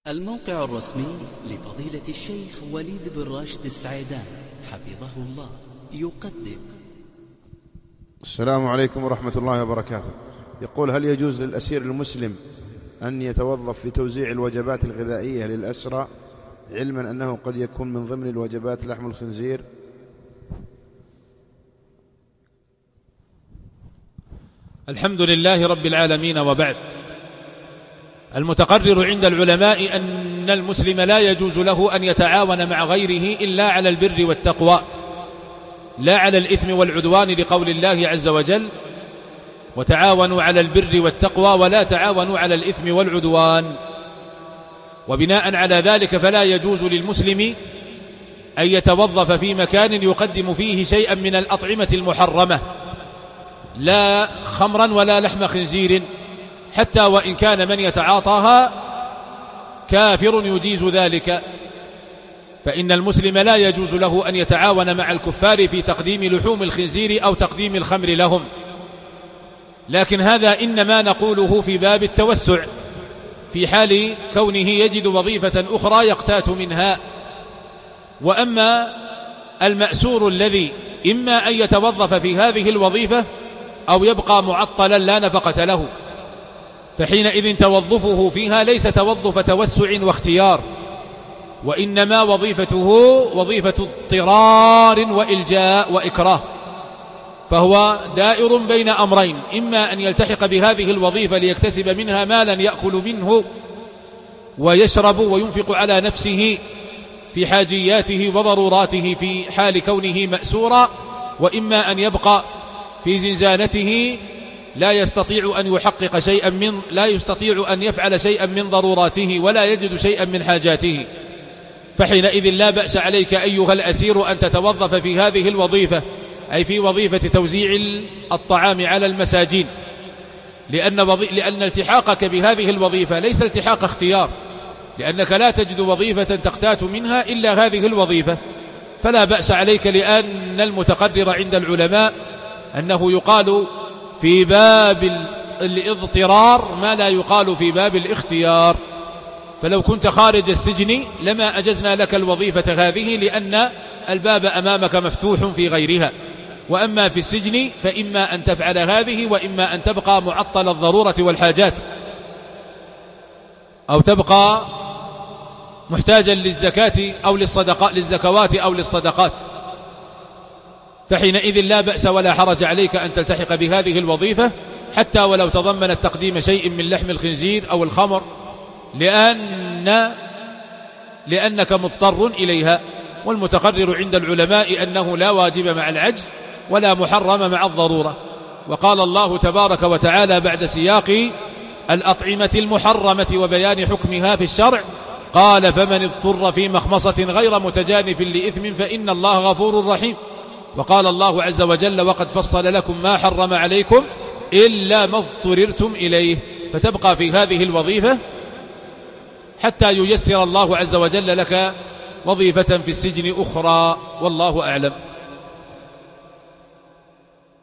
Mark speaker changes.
Speaker 1: الموقع الرسمي لفضيلة الشيخ وليد بن راشد السعيدان حفظه الله يقدم.
Speaker 2: السلام عليكم ورحمة الله وبركاته. يقول: هل يجوز للأسير المسلم أن يتوظف في توزيع الوجبات الغذائية للأسرى، علما أنه قد يكون من ضمن الوجبات لحم الخنزير؟
Speaker 3: الحمد لله رب العالمين، وبعد. المتقرر عند العلماء أن المسلم لا يجوز له أن يتعاون مع غيره إلا على البر والتقوى، لا على الإثم والعدوان، لقول الله عز وجل: وتعاونوا على البر والتقوى ولا تعاونوا على الإثم والعدوان. وبناء على ذلك فلا يجوز للمسلم أن يتوظف في مكان يقدم فيه شيئا من الأطعمة المحرمة، لا خمرا ولا لحم خنزير، حتى وإن كان من يتعاطاها كافر يجيز ذلك، فإن المسلم لا يجوز له أن يتعاون مع الكفار في تقديم لحوم الخنزير أو تقديم الخمر لهم. لكن هذا إنما نقوله في باب التوسع، في حال كونه يجد وظيفة أخرى يقتات منها. وأما المأسور الذي إما أن يتوظف في هذه الوظيفة أو يبقى معطلا لا نفقة له، فحينئذ توظفه فيها ليس توظف توسع واختيار، وإنما وظيفته وظيفة اضطرار وإلجاء وإكراه، فهو دائر بين أمرين: إما أن يلتحق بهذه الوظيفة ليكتسب منها مالا يأكل منه ويشرب وينفق على نفسه في حاجياته وضروراته في حال كونه مأسورا، وإما أن يبقى في زنزانته لا يستطيع أن يفعل شيئا من ضروراته ولا يجد شيئا من حاجاته. فحينئذ لا بأس عليك أيها الأسير أن تتوظف في هذه الوظيفة، أي في وظيفة توزيع الطعام على المساجين، لأن التحاقك بهذه الوظيفة ليس التحاق اختيار، لأنك لا تجد وظيفة تقتات منها إلا هذه الوظيفة. فلا بأس عليك، لأن المتقرر عند العلماء أنه يقال في باب الاضطرار ما لا يقال في باب الاختيار. فلو كنت خارج السجن لما أجزنا لك الوظيفة هذه، لأن الباب أمامك مفتوح في غيرها. وأما في السجن فإما أن تفعل هذه، وإما أن تبقى معطل الضرورة والحاجات، أو تبقى محتاجا للزكاة أو للزكوات أو للصدقات. فحينئذ لا بأس ولا حرج عليك أن تلتحق بهذه الوظيفة، حتى ولو تضمنت تقديم شيء من لحم الخنزير أو الخمر، لأنك مضطر إليها. والمتقرر عند العلماء أنه لا واجب مع العجز ولا محرم مع الضرورة. وقال الله تبارك وتعالى بعد سياق الأطعمة المحرمة وبيان حكمها في الشرع: قال: فمن اضطر في مخمصة غير متجانف لإثم فإن الله غفور رحيم. وقال الله عز وجل: وقد فصل لكم ما حرم عليكم إلا ما اضطررتم إليه. فتبقى في هذه الوظيفة حتى ييسر الله عز وجل لك وظيفة في السجن أخرى، والله أعلم.